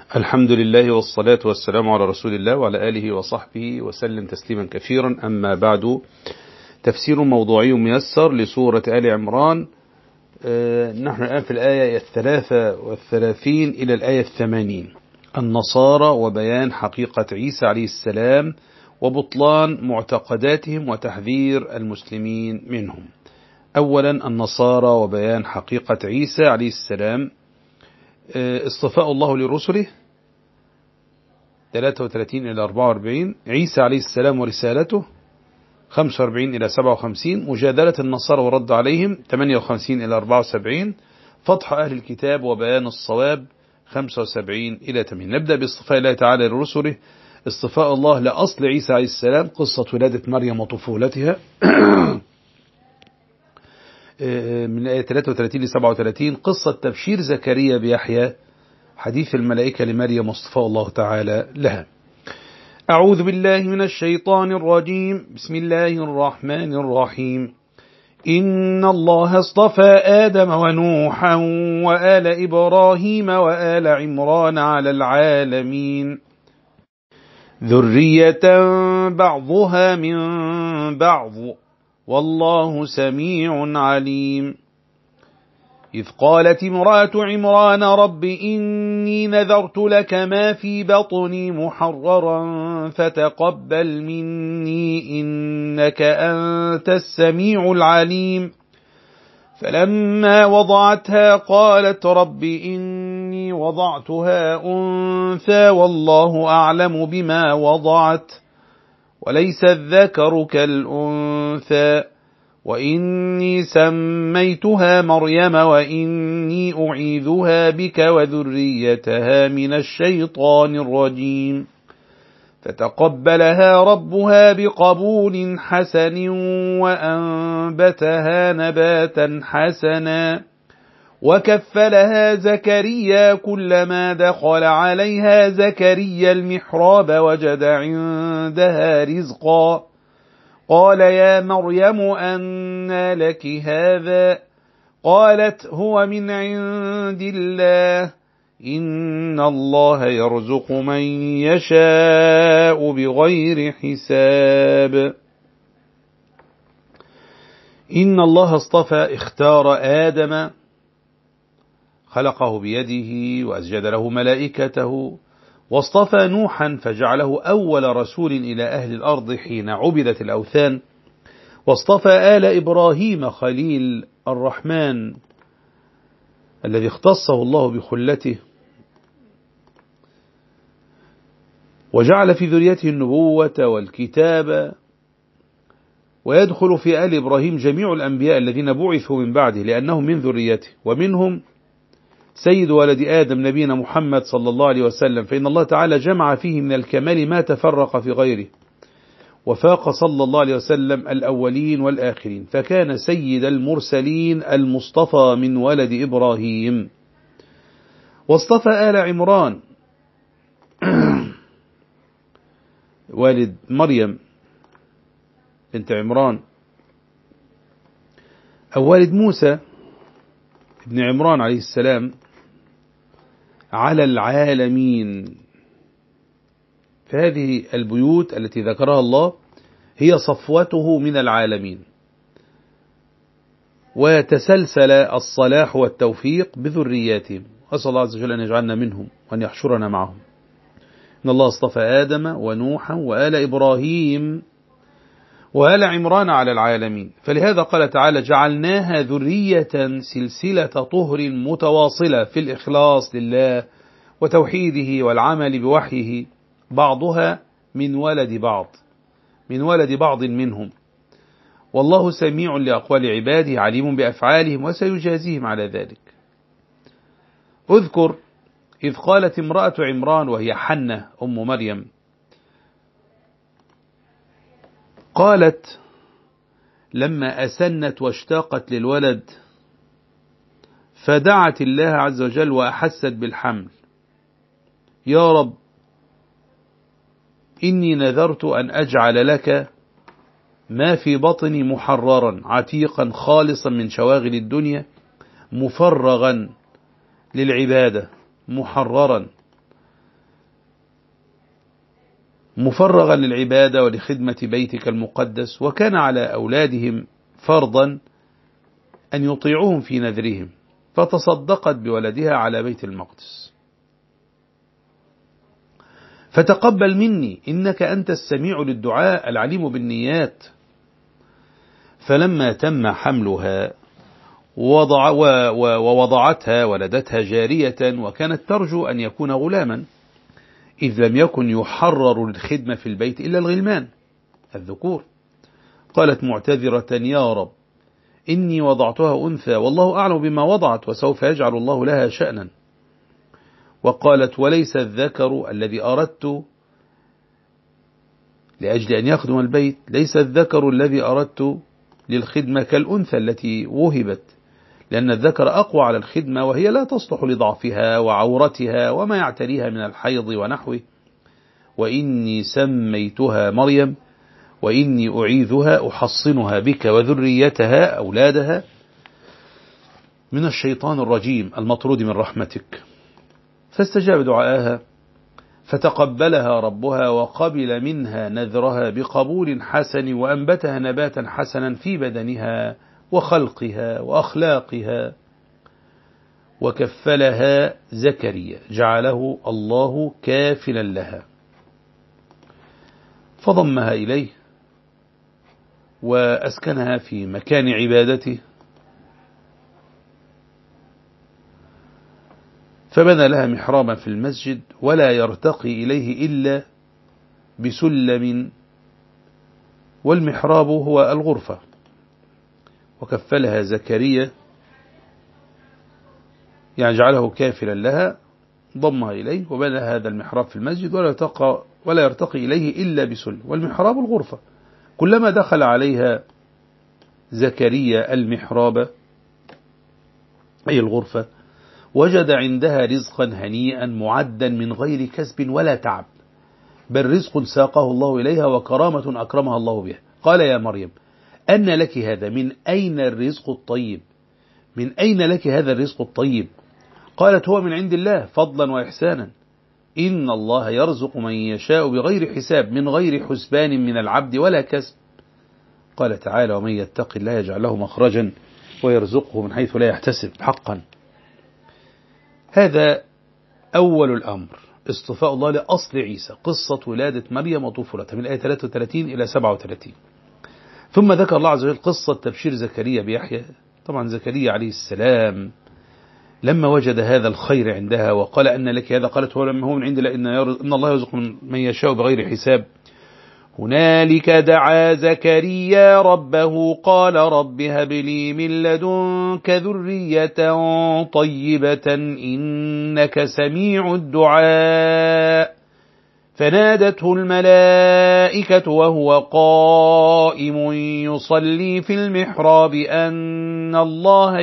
الحمد لله والصلاة والسلام على رسول الله وعلى آله وصحبه وسلم تسليما كثيرا. أما بعد، تفسير موضوعي ميسر لسورة آل عمران. نحن الآن في الآية 33 إلى الآية 80. النصارى وبيان حقيقة عيسى عليه السلام وبطلان معتقداتهم وتحذير المسلمين منهم. أولا، النصارى وبيان حقيقة عيسى عليه السلام. اصطفاء الله لرسله 33 إلى 44، عيسى عليه السلام ورسالته 45 إلى 57، مجادلة النصارى ورد عليهم 58 إلى 74، فضح أهل الكتاب وبيان الصواب 75 إلى 80. نبدأ باصطفاء الله تعالى لرسله. اصطفاء الله لأصل عيسى عليه السلام، قصة ولادة مريم وطفولتها من الآية 33 ل 37، قصة تبشير زكريا بيحيى، حديث الملائكة لمريم واصطفاء الله تعالى لها. أعوذ بالله من الشيطان الرجيم. بسم الله الرحمن الرحيم. إن الله اصطفى آدم ونوحا وآل إبراهيم وآل عمران على العالمين، ذرية بعضها من بعض، والله سميع عليم. إذ قالت امرأة عمران رب إني نذرت لك ما في بطني محررا فتقبل مني إنك أنت السميع العليم. فلما وضعتها قالت رب إني وضعتها أنثى والله أعلم بما وضعت وليس الذكر كالأنثى وإني سميتها مريم وإني أعيذها بك وذريتها من الشيطان الرجيم. فتقبلها ربها بقبول حسن وأنبتها نباتا حسنا وكفلها زكريا. كلما دخل عليها زكريا المحراب وجد عندها رزقا قال يا مريم أنى لك هذا؟ قالت هو من عند الله إن الله يرزق من يشاء بغير حساب. إن الله اصطفى، اختار آدم، خلقه بيده وأسجد له ملائكته، واصطفى نوحا فجعله أول رسول إلى أهل الأرض حين عبدت الأوثان، واصطفى آل إبراهيم خليل الرحمن الذي اختصه الله بخلته، وجعل في ذريته النبوة والكتاب. ويدخل في آل إبراهيم جميع الأنبياء الذين بعثوا من بعده لأنهم من ذريته، ومنهم سيد ولد آدم نبينا محمد صلى الله عليه وسلم، فإن الله تعالى جمع فيه من الكمال ما تفرق في غيره، وفاق صلى الله عليه وسلم الأولين والآخرين، فكان سيد المرسلين المصطفى من ولد إبراهيم. واصطفى آل عمران والد مريم بنت عمران، أو والد موسى ابن عمران عليه السلام، على العالمين. فهذه البيوت التي ذكرها الله هي صفوته من العالمين، وتسلسل الصلاح والتوفيق بذرياتهم، أسأل الله عز وجل أن يجعلنا منهم وأن يحشرنا معهم. إن الله اصطفى آدم ونوحا وآل إبراهيم وآل عمران على العالمين. فلهذا قال تعالى جعلناها ذرية سلسلة طهر متواصلة في الإخلاص لله وتوحيده والعمل بوحيه، بعضها من ولد بعض، من ولد بعض منهم، والله سميع لأقوال عباده عليم بأفعالهم وسيجازيهم على ذلك. اذكر إذ قالت امرأة عمران وهي حنة أم مريم، قالت لما أسنت واشتاقت للولد فدعت الله عز وجل وأحست بالحمل، يا رب إني نذرت أن أجعل لك ما في بطني محررا عتيقا خالصا من شواغل الدنيا مفرغا للعبادة محررا مفرغا للعبادة ولخدمة بيتك المقدس، وكان على أولادهم فرضا أن يطيعوهم في نذرهم، فتصدقت بولدها على بيت المقدس. فتقبل مني إنك أنت السميع للدعاء العليم بالنيات. فلما تم حملها ووضعتها ولدتها جارية، وكانت ترجو أن يكون غلاما، إذ لم يكن يحرر للخدمة في البيت إلا الغلمان الذكور. قالت معتذرة: يا رب، إني وضعتها أنثى والله أعلم بما وضعت، وسوف يجعل الله لها شأنا. وقالت: وليس الذكر الذي أردت لأجل أن يخدم البيت، ليس الذكر الذي أردت للخدمة كالأنثى التي وهبت، لأن الذكر أقوى على الخدمة، وهي لا تصلح لضعفها وعورتها وما يعتريها من الحيض ونحوه. وإني سميتها مريم وإني أعيذها أحصنها بك وذريتها أولادها من الشيطان الرجيم المطرود من رحمتك. فاستجاب دعاءها، فتقبلها ربها وقبل منها نذرها بقبول حسن، وأنبتها نباتا حسنا في بدنها وخلقها وأخلاقها. وكفلها زكريا، جعله الله كافلا لها، فضمها إليه وأسكنها في مكان عبادته، فبنى لها محرابا في المسجد، ولا يرتقي إليه إلا بسلم، والمحراب هو الغرفة. وكفلها زكريا، يعني جعله كافلا لها، ضمها إليه وبنى هذا المحراب في المسجد، ولا يرتقي إليه إلا بسلم، والمحراب الغرفة. كلما دخل عليها زكريا المحراب أي الغرفة، وجد عندها رزقا هنيئا معدا من غير كسب ولا تعب، بل رزق ساقه الله إليها وكرامة أكرمها الله بها. قال: يا مريم، أن لك هذا؟ من أين الرزق الطيب؟ من أين لك هذا الرزق الطيب؟ قالت: هو من عند الله فضلا وإحسانا، إن الله يرزق من يشاء بغير حساب، من غير حسبان من العبد ولا كسب. قال تعالى: ومن يتق الله يجعل له مخرجا ويرزقه من حيث لا يحتسب. حقا هذا أول الأمر، اصطفاء الله لأصل عيسى، قصة ولادة مريم وطفولتها من آية 33 إلى 37. ثم ذكر الله عز وجل قصة تبشير زكريا بيحيى. طبعا زكريا عليه السلام لما وجد هذا الخير عندها وقال: أن لك هذا؟ قالت: هو لما هو من عند الله، إن الله يرزق من يشاء بغير حساب. هنالك دعا زكريا ربه قال: رب هب لي من لدنك ذرية طيبة إنك سميع الدعاء. فنادته الملائكة وهو قائم يصلي في المحراب أن الله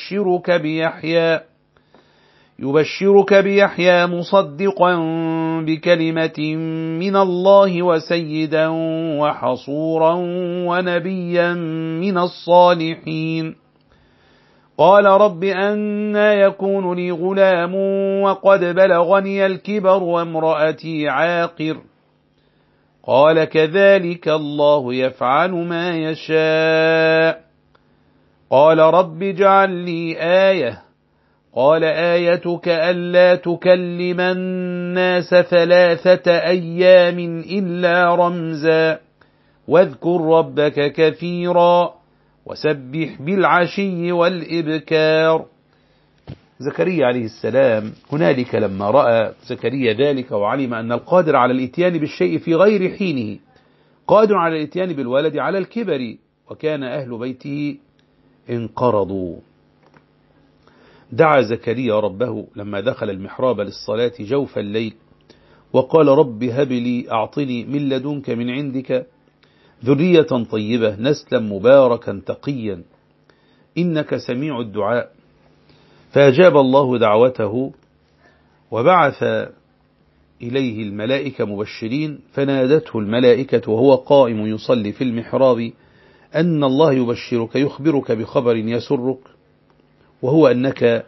يبشرك بيحيى مصدقا بكلمة من الله وسيدا وحصورا ونبيا من الصالحين. قال: رب أنى يكون لي غلام وقد بلغني الكبر وامرأتي عاقر. قال: كذلك الله يفعل ما يشاء. قال: رب اجعل لي آية. قال: آيتك ألا تكلم الناس 3 أيام إلا رمزا، واذكر ربك كثيرا وسبح بالعشي والإبكار. زكريا عليه السلام هنالك لما رأى زكريا ذلك وعلم أن القادر على الإتيان بالشيء في غير حينه قادر على الإتيان بالولد على الكبر، وكان أهل بيته انقرضوا، دعا زكريا ربه لما دخل المحراب للصلاة جوف الليل وقال: رب هب لي، أعطني من لدنك من عندك ذرية طيبة نسلا مباركا تقيا إنك سميع الدعاء. فأجاب الله دعوته وبعث إليه الملائكة مبشرين، فنادته الملائكة وهو قائم يصلي في المحراب أن الله يبشرك، يخبرك بخبر يسرك، وهو أنك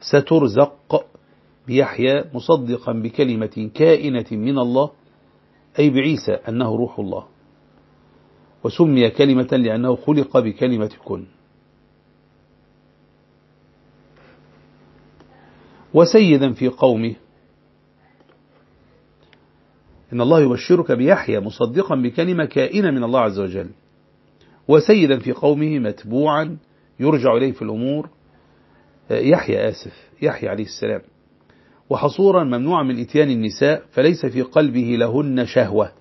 سترزق بيحيى مصدقا بكلمة كائنة من الله، أي بعيسى أنه روح الله، وسمي كلمة لأنه خلق بكلمة كن. وسيدا في قومه، إن الله يبشرك بيحيى مصدقا بكلمة كائنة من الله عز وجل. وسيدا في قومه متبوعا يرجع إليه في الأمور، يحيى عليه السلام. وحصورا ممنوعا من إتيان النساء، فليس في قلبه لهن شهوة.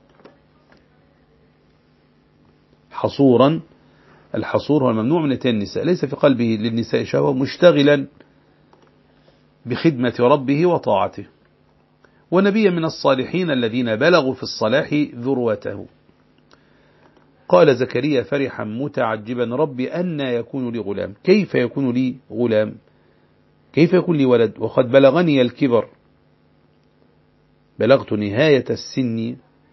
حصورا، الحصور هو الممنوع من إتيان النساء، ليس في قلبه للنساء شهوة، مشتغلا بخدمة ربه وطاعته. ونبيا من الصالحين الذين بلغوا في الصلاح ذروته. قال زكريا فرحا متعجبا: رب أنى يكون لي غلام، كيف يكون لي غلام، كيف يكون لي ولد وقد بلغني الكبر، بلغت نهاية السن،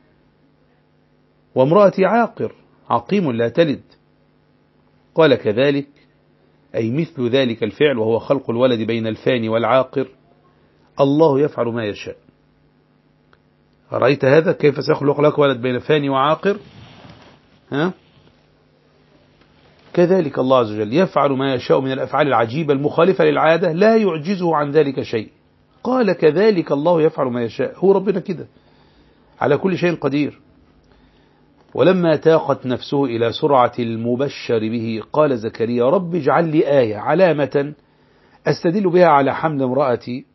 وامرأتي عاقر، عقيم لا تلد. قال كذلك، أي مثل ذلك الفعل، وهو خلق الولد بين الفاني والعاقر، الله يفعل ما يشاء. رأيت هذا كيف سيخلق لك ولد بين فاني وعاقر؟ كذلك الله عز وجل يفعل ما يشاء من الأفعال العجيبة المخالفة للعادة، لا يعجزه عن ذلك شيء. قال كذلك الله يفعل ما يشاء، هو ربنا كده على كل شيء قدير. ولما تاقت نفسه إلى سرعة المبشر به، قال زكريا: رب اجعل لي آية، علامة أستدل بها على حمل امرأتي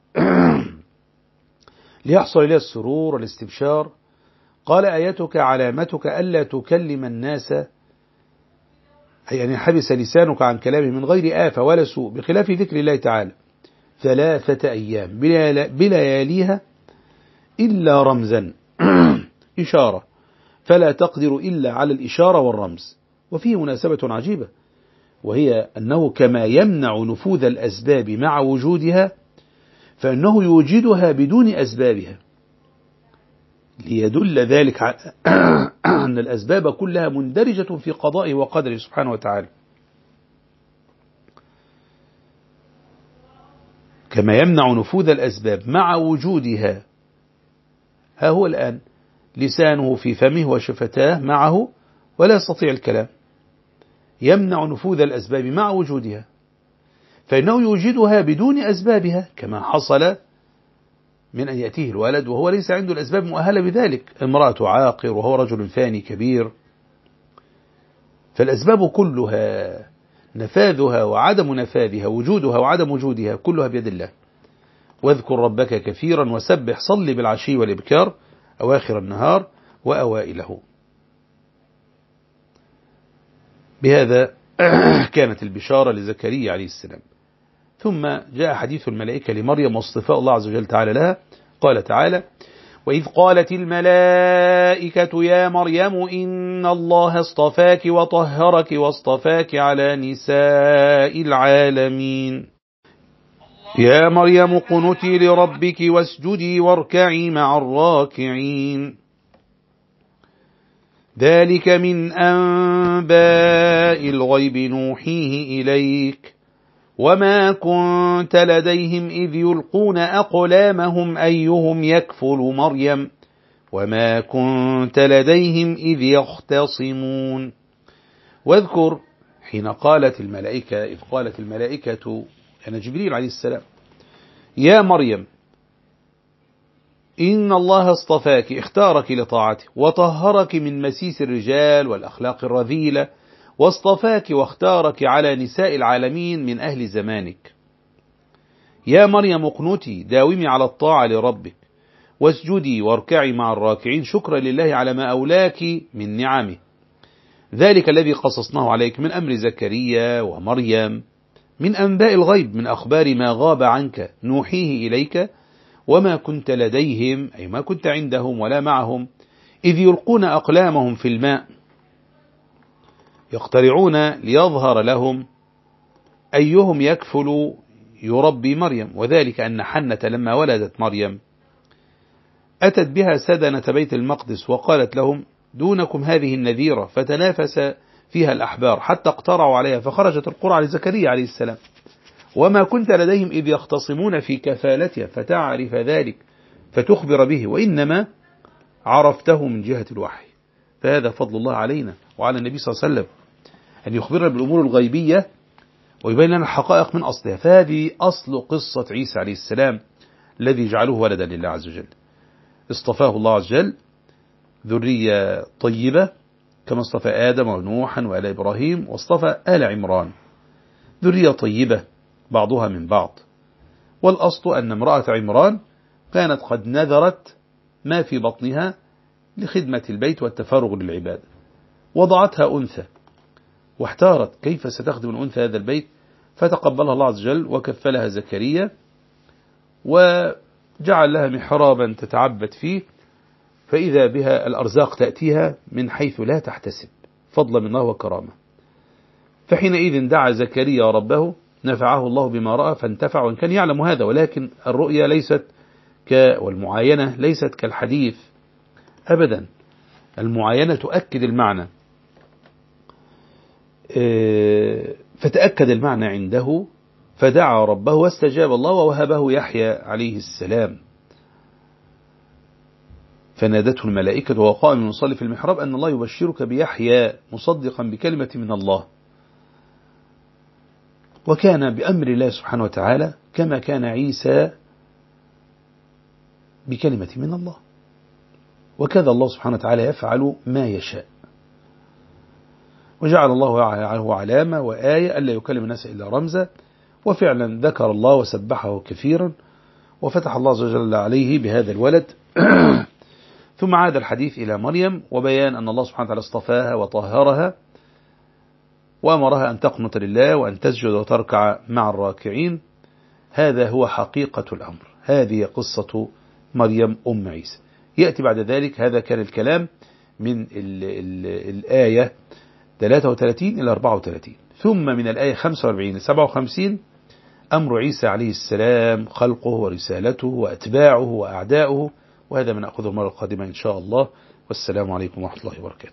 ليحصل إليه السرور والاستبشار. قال: آيتك علامتك ألا تكلم الناس، يعني حبس لسانك عن كلامه من غير آفة ولا سوء، بخلاف ذكر الله تعالى 3 أيام بلياليها إلا رمزا إشارة، فلا تقدر إلا على الإشارة والرمز. وفيه مناسبة عجيبة، وهي أنه كما يمنع نفوذ الأسباب مع وجودها، فإنه يوجدها بدون أسبابها، ليدل ذلك أن الأسباب كلها مندرجة في قضائه وقدره سبحانه وتعالى. كما يمنع نفوذ الأسباب مع وجودها، ها هو الآن لسانه في فمه وشفتاه معه ولا يستطيع الكلام، يمنع نفوذ الأسباب مع وجودها، فإنه يوجدها بدون أسبابها، كما حصل من أن يأتيه الولد وهو ليس عنده الأسباب مؤهلة بذلك، امرأة عاقر وهو رجل فاني كبير. فالأسباب كلها، نفاذها وعدم نفاذها، وجودها وعدم وجودها، كلها بيد الله. واذكر ربك كثيرا وسبح، صل بالعشي والإبكار، أواخر النهار وأوائله. بهذا كانت البشارة لزكريا عليه السلام. ثم جاء حديث الملائكة لمريم واصطفاء الله عز وجل تعالى لها. قال تعالى: وإذ قالت الملائكة يا مريم إن الله اصطفاك وطهرك واصطفاك على نساء العالمين. يا مريم قنتي لربك واسجدي واركعي مع الراكعين. ذلك من أنباء الغيب نوحيه إليك وما كنت لديهم إذ يلقون أقلامهم أيهم يكفل مريم وما كنت لديهم إذ يختصمون. واذكر حين قالت الملائكة، إذ قالت الملائكة أنا جبريل عليه السلام: يا مريم إن الله اصطفاك، اختارك لطاعته، وطهرك من مسيس الرجال والأخلاق الرذيلة، واصطفاك واختارك على نساء العالمين من أهل زمانك. يا مريم اقنتي، داومي على الطاعة لربك، واسجدي واركعي مع الراكعين، شكرا لله على ما أولاك من نعمه. ذلك الذي قصصناه عليك من أمر زكريا ومريم من أنباء الغيب، من أخبار ما غاب عنك نوحيه إليك وما كنت لديهم، أي ما كنت عندهم ولا معهم، إذ يلقون أقلامهم في الماء يقترعون ليظهر لهم أيهم يكفل يربي مريم. وذلك أن حنة لما ولدت مريم أتت بها سدنة بيت المقدس وقالت لهم: دونكم هذه النذيرة، فتنافس فيها الأحبار حتى اقترعوا عليها، فخرجت القرعة لزكريا عليه السلام. وما كنت لديهم إذ يختصمون في كفالتها، فتعرف ذلك فتخبر به، وإنما عرفته من جهة الوحي. فهذا فضل الله علينا وعلى النبي صلى الله عليه وسلم أن يخبرنا بالأمور الغيبية ويبين لنا الحقائق من أصلها. فهذه أصل قصة عيسى عليه السلام الذي جعله ولدا لله عز وجل. اصطفاه الله عز وجل ذرية طيبة كما اصطفى آدم ونوحا وآل إبراهيم، واصطفى آل عمران ذرية طيبة بعضها من بعض. والأصل أن امرأة عمران كانت قد نذرت ما في بطنها لخدمة البيت والتفرغ للعبادة، وضعتها أنثى واحتارت كيف ستخدم الأنثى هذا البيت، فتقبلها الله عز وجل وكفلها زكريا وجعل لها محرابا تتعبد فيه، فإذا بها الأرزاق تأتيها من حيث لا تحتسب فضلا من الله وكرامة. فحينئذ دعا زكريا ربه نفعه الله بما رأى فانتفع، وإن كان يعلم هذا، ولكن الرؤيا ليست والمعاينة ليست كالحديث أبدا. المعاينة تؤكد المعنى، فتأكد المعنى عنده فدعا ربه واستجاب الله ووهبه يحيى عليه السلام. فنادته الملائكة وهو قائم يصلي في المحراب أن الله يبشرك بيحيى مصدقا بكلمة من الله. وكان بأمر الله سبحانه وتعالى كما كان عيسى بكلمة من الله، وكذا الله سبحانه وتعالى يفعل ما يشاء. وجعل الله له علامة وآية ألا يكلم الناس إلا رمزا، وفعلا ذكر الله وسبحه كثيرا، وفتح الله عز وجل عليه بهذا الولد. ثم عاد الحديث إلى مريم وبيان أن الله سبحانه وتعالى اصطفاها وطهرها وأمرها أن تقنط لله وأن تسجد وتركع مع الراكعين. هذا هو حقيقة الأمر، هذه قصة مريم أم عيسى. يأتي بعد ذلك، هذا كان الكلام من الآية 33 إلى 34، ثم من الآية 45 إلى 57 أمر عيسى عليه السلام، خلقه ورسالته وأتباعه وأعداؤه، وهذا من أخذه المرة القادمة إن شاء الله. والسلام عليكم ورحمة الله وبركاته.